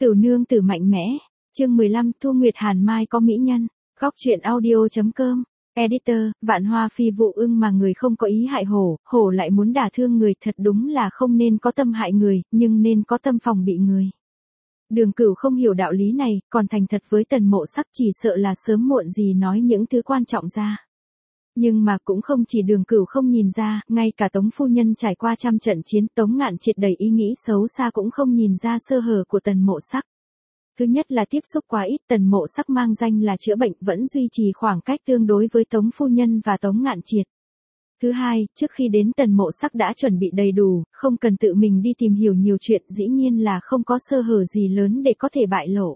Tửu nương tử mạnh mẽ. Chương 15, Thu Nguyệt Hàn Mai có mỹ nhân. Góc truyện audio.com. Editor, Vạn Hoa Phi Vụ Ưng mà người không có ý hại hổ, hổ lại muốn đả thương người, thật đúng là không nên có tâm hại người, nhưng nên có tâm phòng bị người. Đường Cửu không hiểu đạo lý này, còn thành thật với Tần Mộ Sắc, chỉ sợ là sớm muộn gì nói những thứ quan trọng ra. Nhưng mà cũng không chỉ Đường Cửu không nhìn ra, ngay cả Tống phu nhân trải qua trăm trận chiến, Tống Ngạn Triệt đầy ý nghĩ xấu xa cũng không nhìn ra sơ hở của Tần Mộ Sắc. Thứ nhất là tiếp xúc quá ít, Tần Mộ Sắc mang danh là chữa bệnh, vẫn duy trì khoảng cách tương đối với Tống phu nhân và Tống Ngạn Triệt. Thứ hai, trước khi đến Tần Mộ Sắc đã chuẩn bị đầy đủ, không cần tự mình đi tìm hiểu nhiều chuyện, dĩ nhiên là không có sơ hở gì lớn để có thể bại lộ.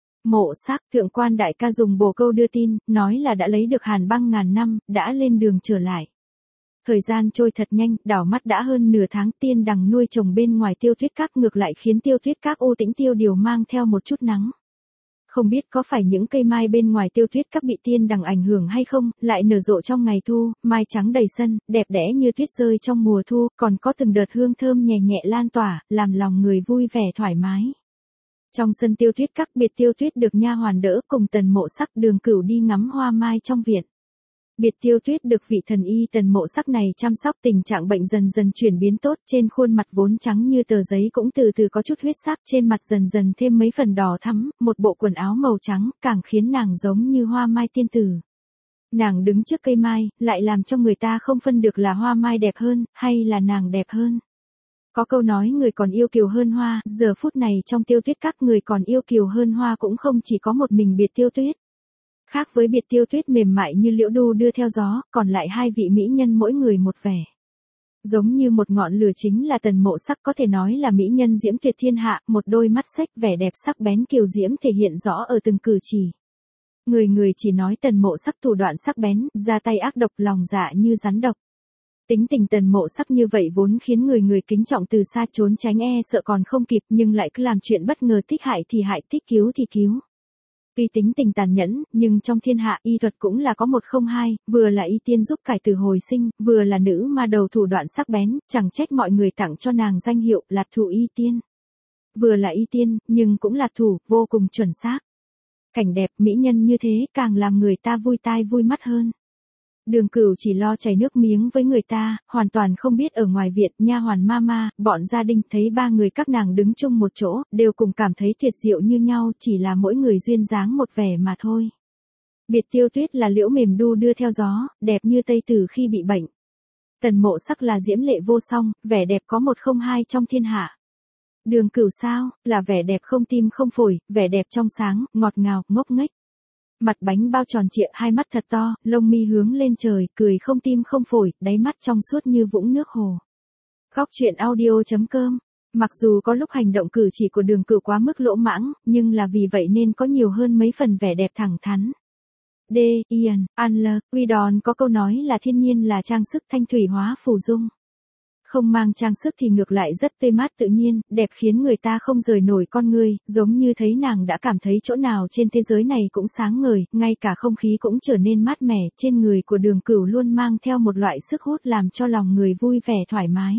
Mộ Sắc, thượng quan đại ca dùng bồ câu đưa tin, nói là đã lấy được hàn băng ngàn năm, đã lên đường trở lại. Thời gian trôi thật nhanh, đảo mắt đã hơn nửa tháng, tiên đằng nuôi trồng bên ngoài Tiêu Tuyết Các ngược lại khiến Tiêu Tuyết Các u tĩnh tiêu điều mang theo một chút nắng. Không biết có phải những cây mai bên ngoài Tiêu Tuyết Các bị tiên đằng ảnh hưởng hay không, lại nở rộ trong ngày thu, mai trắng đầy sân, đẹp đẽ như tuyết rơi trong mùa thu, còn có từng đợt hương thơm nhẹ nhẹ lan tỏa, làm lòng người vui vẻ thoải mái. Trong sân Tiêu Tuyết Các, Biệt Tiêu Tuyết được nha hoàn đỡ cùng Tần Mộ Sắc, Đường Cửu đi ngắm hoa mai trong viện. Biệt Tiêu Tuyết được vị thần y Tần Mộ Sắc này chăm sóc, tình trạng bệnh dần dần chuyển biến tốt, trên khuôn mặt vốn trắng như tờ giấy cũng từ từ có chút huyết sắc, trên mặt dần dần thêm mấy phần đỏ thắm, một bộ quần áo màu trắng, càng khiến nàng giống như hoa mai tiên tử. Nàng đứng trước cây mai, lại làm cho người ta không phân được là hoa mai đẹp hơn, hay là nàng đẹp hơn. Có câu nói người còn yêu kiều hơn hoa, giờ phút này trong Tiêu Tuyết Các người còn yêu kiều hơn hoa cũng không chỉ có một mình Biệt Tiêu Tuyết. Khác với Biệt Tiêu Tuyết mềm mại như liễu đu đưa theo gió, còn lại hai vị mỹ nhân mỗi người một vẻ. Giống như một ngọn lửa chính là Tần Mộ Sắc, có thể nói là mỹ nhân diễm tuyệt thiên hạ, một đôi mắt xếch vẻ đẹp sắc bén kiều diễm thể hiện rõ ở từng cử chỉ. Người người chỉ nói Tần Mộ Sắc thủ đoạn sắc bén, ra tay ác độc, lòng dạ như rắn độc. Tính tình Tần Mộ Sắc như vậy vốn khiến người người kính trọng, từ xa trốn tránh e sợ còn không kịp, nhưng lại cứ làm chuyện bất ngờ, thích hại thì hại, thích cứu thì cứu. Tuy tính tình tàn nhẫn, nhưng trong thiên hạ y thuật cũng là có một không hai, vừa là y tiên giúp cải tử hồi sinh, vừa là nữ ma đầu thủ đoạn sắc bén, chẳng trách mọi người tặng cho nàng danh hiệu là thủ y tiên. Vừa là y tiên, nhưng cũng là thủ, vô cùng chuẩn xác. Cảnh đẹp mỹ nhân như thế càng làm người ta vui tai vui mắt hơn. Đường Cửu chỉ lo chảy nước miếng với người ta, hoàn toàn không biết ở ngoài viện, nha hoàn mama, bọn gia đình thấy ba người các nàng đứng chung một chỗ, đều cùng cảm thấy tuyệt diệu như nhau, chỉ là mỗi người duyên dáng một vẻ mà thôi. Biệt Tiêu Tuyết là liễu mềm đu đưa theo gió, đẹp như tây tử khi bị bệnh. Tần Mộ Sắc là diễm lệ vô song, vẻ đẹp có một không hai trong thiên hạ. Đường Cửu sao, là vẻ đẹp không tim không phổi, vẻ đẹp trong sáng, ngọt ngào, ngốc nghếch. Mặt bánh bao tròn trịa, hai mắt thật to, lông mi hướng lên trời, cười không tim không phổi, đáy mắt trong suốt như vũng nước hồ. Góc truyện audio.com. Mặc dù có lúc hành động cử chỉ của Đường Cửu quá mức lỗ mãng, nhưng là vì vậy nên có nhiều hơn mấy phần vẻ đẹp thẳng thắn. D. Ian, Anler, Uy Đòn có câu nói là thiên nhiên là trang sức, thanh thủy hóa phù dung. Không mang trang sức thì ngược lại rất tươi mát tự nhiên, đẹp khiến người ta không rời nổi con ngươi, giống như thấy nàng đã cảm thấy chỗ nào trên thế giới này cũng sáng ngời, ngay cả không khí cũng trở nên mát mẻ, trên người của Đường Cửu luôn mang theo một loại sức hút làm cho lòng người vui vẻ thoải mái.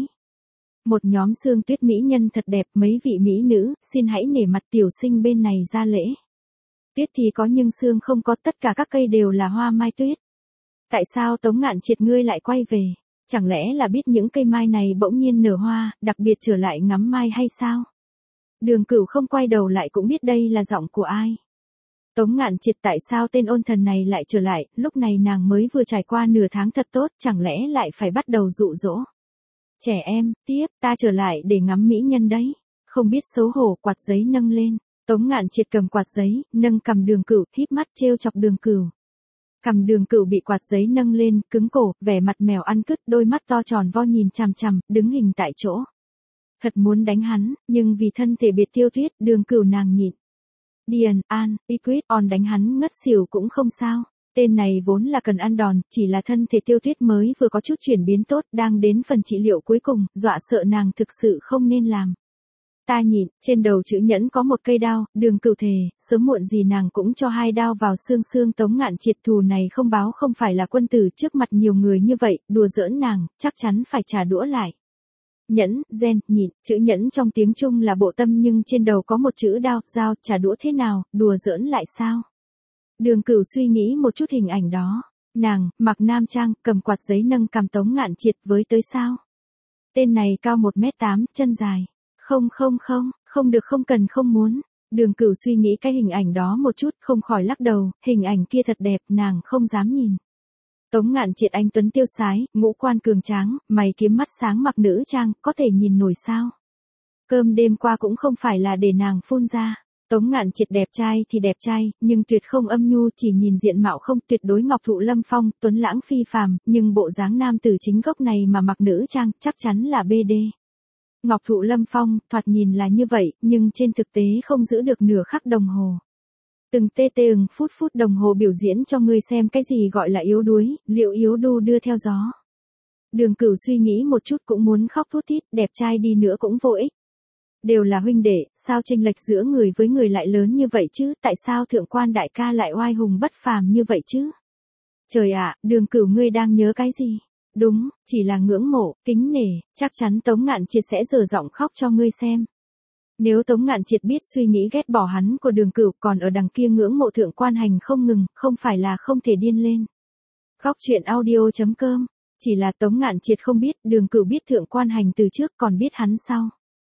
Một nhóm Sương Tuyết mỹ nhân thật đẹp, mấy vị mỹ nữ, xin hãy nể mặt tiểu sinh bên này ra lễ. Tuyết thì có nhưng sương không có, tất cả các cây đều là hoa mai tuyết. Tại sao Tống Ngạn Triệt ngươi lại quay về? Chẳng lẽ là biết những cây mai này bỗng nhiên nở hoa, đặc biệt trở lại ngắm mai hay sao? Đường Cửu không quay đầu lại cũng biết đây là giọng của ai. Tống Ngạn Triệt, tại sao tên ôn thần này lại trở lại, lúc này nàng mới vừa trải qua nửa tháng thật tốt, chẳng lẽ lại phải bắt đầu dụ dỗ? Trẻ em, tiếp, ta trở lại để ngắm mỹ nhân đấy. Không biết xấu hổ, quạt giấy nâng lên. Tống Ngạn Triệt cầm quạt giấy, nâng cằm Đường Cửu, híp mắt trêu chọc Đường Cửu. Cằm Đường Cửu bị quạt giấy nâng lên, cứng cổ, vẻ mặt mèo ăn cứt, đôi mắt to tròn vo nhìn chằm chằm, đứng hình tại chỗ. Thật muốn đánh hắn, nhưng vì thân thể Biệt Tiêu Tuyết, Đường Cửu nàng nhịn. Điền, An, Iquit, on đánh hắn ngất xỉu cũng không sao. Tên này vốn là cần ăn đòn, chỉ là thân thể Tiêu Tuyết mới vừa có chút chuyển biến tốt, đang đến phần trị liệu cuối cùng, dọa sợ nàng thực sự không nên làm. Ta nhịn, trên đầu chữ nhẫn có một cây đao, Đường Cửu thề, sớm muộn gì nàng cũng cho hai đao vào xương xương. Tống Ngạn Triệt thù này không báo không phải là quân tử, trước mặt nhiều người như vậy, đùa giỡn nàng, chắc chắn phải trả đũa lại. Nhẫn, gen, nhịn, chữ nhẫn trong tiếng Trung là bộ tâm nhưng trên đầu có một chữ đao, dao, trả đũa thế nào, đùa giỡn lại sao? Đường Cửu suy nghĩ một chút hình ảnh đó. Nàng, mặc nam trang, cầm quạt giấy nâng cằm Tống Ngạn Triệt với tới sao? Tên này cao 1m8, chân dài. Không được không cần không muốn. Đường Cửu suy nghĩ cái hình ảnh đó một chút, không khỏi lắc đầu, hình ảnh kia thật đẹp, nàng không dám nhìn. Tống Ngạn Triệt anh tuấn tiêu sái, ngũ quan cường tráng, mày kiếm mắt sáng mặc nữ trang, có thể nhìn nổi sao? Cơm đêm qua cũng không phải là để nàng phun ra. Tống Ngạn Triệt đẹp trai thì đẹp trai, nhưng tuyệt không âm nhu, chỉ nhìn diện mạo không, tuyệt đối ngọc thụ lâm phong, tuấn lãng phi phàm, nhưng bộ dáng nam tử chính gốc này mà mặc nữ trang, chắc chắn là BD. Ngọc thụ lâm phong, thoạt nhìn là như vậy, nhưng trên thực tế không giữ được nửa khắc đồng hồ. Từng phút đồng hồ biểu diễn cho ngươi xem cái gì gọi là yếu đuối, liệu yếu đu đưa theo gió. Đường Cửu suy nghĩ một chút cũng muốn khóc thút thít, đẹp trai đi nữa cũng vô ích. Đều là huynh đệ, sao chênh lệch giữa người với người lại lớn như vậy chứ, tại sao thượng quan đại ca lại oai hùng bất phàm như vậy chứ? Trời ạ, Đường Cửu ngươi đang nhớ cái gì? Đúng, chỉ là ngưỡng mộ, kính nể, chắc chắn Tống Ngạn Triệt sẽ dở giọng khóc cho ngươi xem. Nếu Tống Ngạn Triệt biết suy nghĩ ghét bỏ hắn của Đường Cửu còn ở đằng kia ngưỡng mộ thượng quan hành không ngừng, không phải là không thể điên lên. Góc truyện audio.com, chỉ là Tống Ngạn Triệt không biết, Đường Cửu biết thượng quan hành từ trước còn biết hắn sau.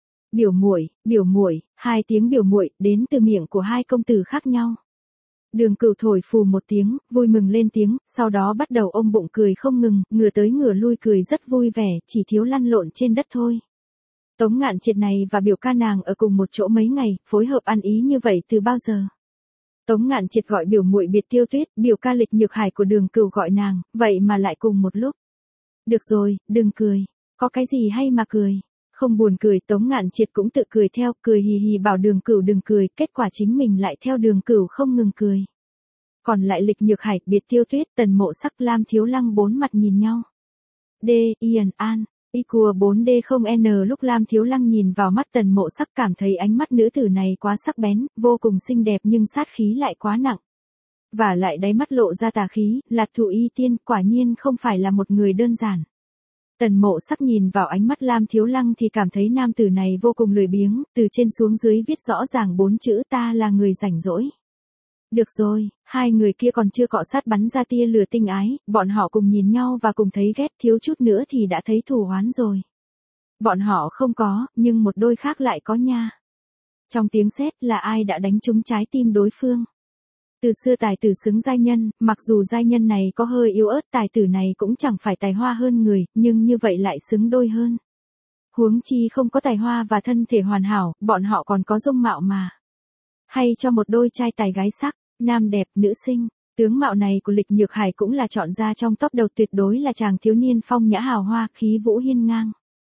Biểu muội, hai tiếng biểu muội đến từ miệng của hai công tử khác nhau. Đường Cửu thổi phù một tiếng, vui mừng lên tiếng, sau đó bắt đầu ôm bụng cười không ngừng, ngửa tới ngửa lui cười rất vui vẻ, chỉ thiếu lăn lộn trên đất thôi. Tống Ngạn Triệt này và biểu ca nàng ở cùng một chỗ mấy ngày, phối hợp ăn ý như vậy từ bao giờ? Tống Ngạn Triệt gọi biểu muội Biệt Tiêu Tuyết, biểu ca Lịch Nhược Hải của Đường Cửu gọi nàng, vậy mà lại cùng một lúc. Được rồi, đừng cười, có cái gì hay mà cười? Không buồn cười, Tống Ngạn Triệt cũng tự cười theo, cười hì hì bảo Đường Cửu đừng cười, kết quả chính mình lại theo Đường Cửu không ngừng cười. Còn lại Lịch Nhược Hải, Biệt Tiêu Tuyết, Tần Mộ Sắc, Lam Thiếu Lăng bốn mặt nhìn nhau. Ian An, Icua 4D0N lúc Lam Thiếu Lăng nhìn vào mắt Tần Mộ Sắc cảm thấy ánh mắt nữ tử này quá sắc bén, vô cùng xinh đẹp nhưng sát khí lại quá nặng. Và lại đáy mắt lộ ra tà khí, Lạt Thụ Y Tiên quả nhiên không phải là một người đơn giản. Tần Mộ Sắc nhìn vào ánh mắt Lam Thiếu Lăng thì cảm thấy nam tử này vô cùng lười biếng, từ trên xuống dưới viết rõ ràng 4 chữ ta là người rảnh rỗi. Được rồi, hai người kia còn chưa cọ sát bắn ra tia lửa tinh ái, bọn họ cùng nhìn nhau và cùng thấy ghét, thiếu chút nữa thì đã thấy thù oán rồi. Bọn họ không có, nhưng một đôi khác lại có nha. Trong tiếng sét là ai đã đánh trúng trái tim đối phương. Từ xưa tài tử xứng giai nhân, mặc dù giai nhân này có hơi yếu ớt, tài tử này cũng chẳng phải tài hoa hơn người, nhưng như vậy lại xứng đôi hơn. Huống chi không có tài hoa và thân thể hoàn hảo, bọn họ còn có dung mạo mà. Hay cho một đôi trai tài gái sắc, nam đẹp, nữ xinh. Tướng mạo này của Lịch Nhược Hải cũng là chọn ra trong top đầu, tuyệt đối là chàng thiếu niên phong nhã hào hoa, khí vũ hiên ngang.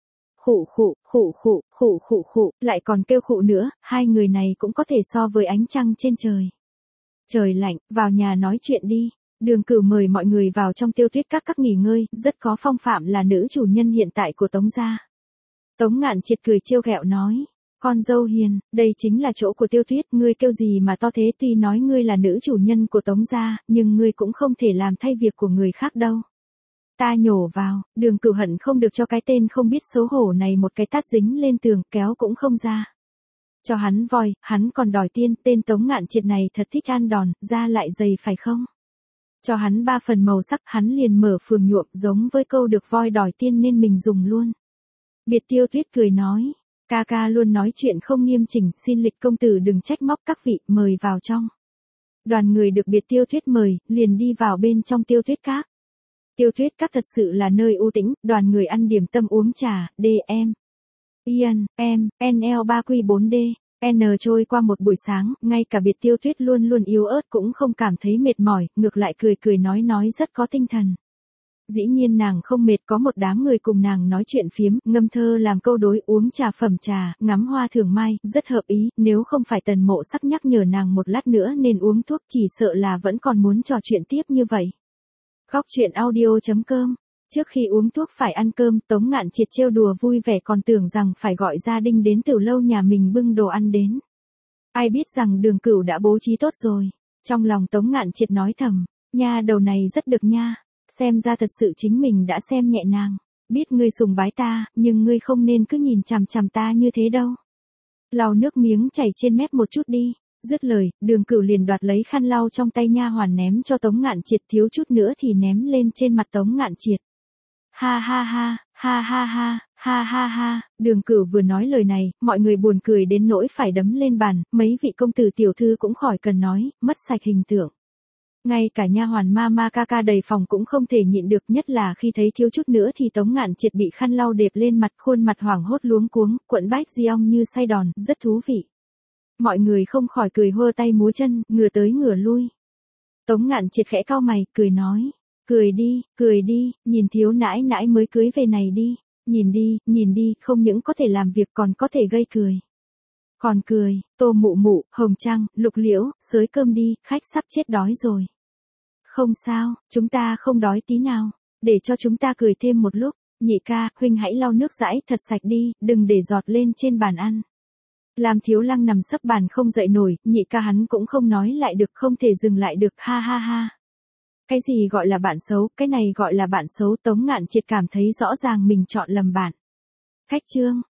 Khụ, lại còn kêu khụ nữa, hai người này cũng có thể so với ánh trăng trên trời. Trời lạnh, vào nhà nói chuyện đi. Đường Cửu mời mọi người vào trong Tiêu Tuyết các nghỉ ngơi, rất có phong phạm là nữ chủ nhân hiện tại của Tống gia. Tống Ngạn Triệt cười trêu ghẹo nói, con dâu hiền, đây chính là chỗ của Tiêu Tuyết, ngươi kêu gì mà to thế, tuy nói ngươi là nữ chủ nhân của Tống gia, nhưng ngươi cũng không thể làm thay việc của người khác đâu. Ta nhổ vào, Đường Cửu hận không được cho cái tên không biết xấu hổ này một cái tát dính lên tường, kéo cũng không ra. Cho hắn voi, hắn còn đòi tiên, tên Tống Ngạn Triệt này thật thích ăn đòn, da lại dày phải không? Cho hắn 3 phần màu sắc, hắn liền mở phường nhuộm, giống với câu được voi đòi tiên nên mình dùng luôn. Biệt Tiêu Tuyết cười nói, ca ca luôn nói chuyện không nghiêm chỉnh, xin Lịch công tử đừng trách móc các vị, mời vào trong. Đoàn người được Biệt Tiêu Tuyết mời, liền đi vào bên trong Tiêu Tuyết các. Tiêu Tuyết các thật sự là nơi u tĩnh, đoàn người ăn điểm tâm uống trà, DM. Ian, NL3Q4D, N trôi qua một buổi sáng, ngay cả Biệt Tiêu Tuyết luôn luôn yếu ớt cũng không cảm thấy mệt mỏi, ngược lại cười nói rất có tinh thần. Dĩ nhiên nàng không mệt, có một đám người cùng nàng nói chuyện phiếm, ngâm thơ làm câu đối, uống trà phẩm trà, ngắm hoa thường mai, rất hợp ý, nếu không phải Tần Mộ Sắc nhắc nhở nàng một lát nữa nên uống thuốc chỉ sợ là vẫn còn muốn trò chuyện tiếp như vậy. Góc truyện audio.com. Trước khi uống thuốc phải ăn cơm, Tống Ngạn Triệt trêu đùa vui vẻ còn tưởng rằng phải gọi gia đình đến từ lâu nhà mình bưng đồ ăn đến. Ai biết rằng Đường Cửu đã bố trí tốt rồi. Trong lòng Tống Ngạn Triệt nói thầm, nha đầu này rất được nha, xem ra thật sự chính mình đã xem nhẹ nàng. biết ngươi sùng bái ta, nhưng ngươi không nên cứ nhìn chằm chằm ta như thế đâu. Lau nước miếng chảy trên mép một chút đi. Dứt lời, Đường Cửu liền đoạt lấy khăn lau trong tay nha hoàn ném cho Tống Ngạn Triệt, thiếu chút nữa thì ném lên trên mặt Tống Ngạn Triệt. Ha ha ha, ha ha ha, ha ha ha, Đường Cửu vừa nói lời này, mọi người buồn cười đến nỗi phải đấm lên bàn, mấy vị công tử tiểu thư cũng khỏi cần nói, mất sạch hình tượng. Ngay cả nha hoàn ma ca ca đầy phòng cũng không thể nhịn được, nhất là khi thấy thiếu chút nữa thì Tống Ngạn Triệt bị khăn lau đệp lên mặt, khuôn mặt hoảng hốt luống cuống, cuộn bách giong như say đòn, rất thú vị. Mọi người không khỏi cười hơ tay múa chân, ngửa tới ngửa lui. Tống Ngạn Triệt khẽ cau mày, cười nói, cười đi, nhìn thiếu nãi nãi mới cưới về này đi, nhìn đi, không những có thể làm việc còn có thể gây cười. Còn cười, Tô Mụ Mụ, Hồng Trăng, Lục Liễu, xới cơm đi, khách sắp chết đói rồi. Không sao, chúng ta không đói tí nào, để cho chúng ta cười thêm một lúc, nhị ca, huynh hãy lau nước dãi thật sạch đi, đừng để giọt lên trên bàn ăn. Lam Thiếu Lăng nằm sấp bàn không dậy nổi, nhị ca hắn cũng không nói lại được, không thể dừng lại được, ha ha ha. Cái gì gọi là bạn xấu, cái này gọi là bạn xấu, Tống Ngạn Triệt cảm thấy rõ ràng mình chọn lầm bạn. Khách trương.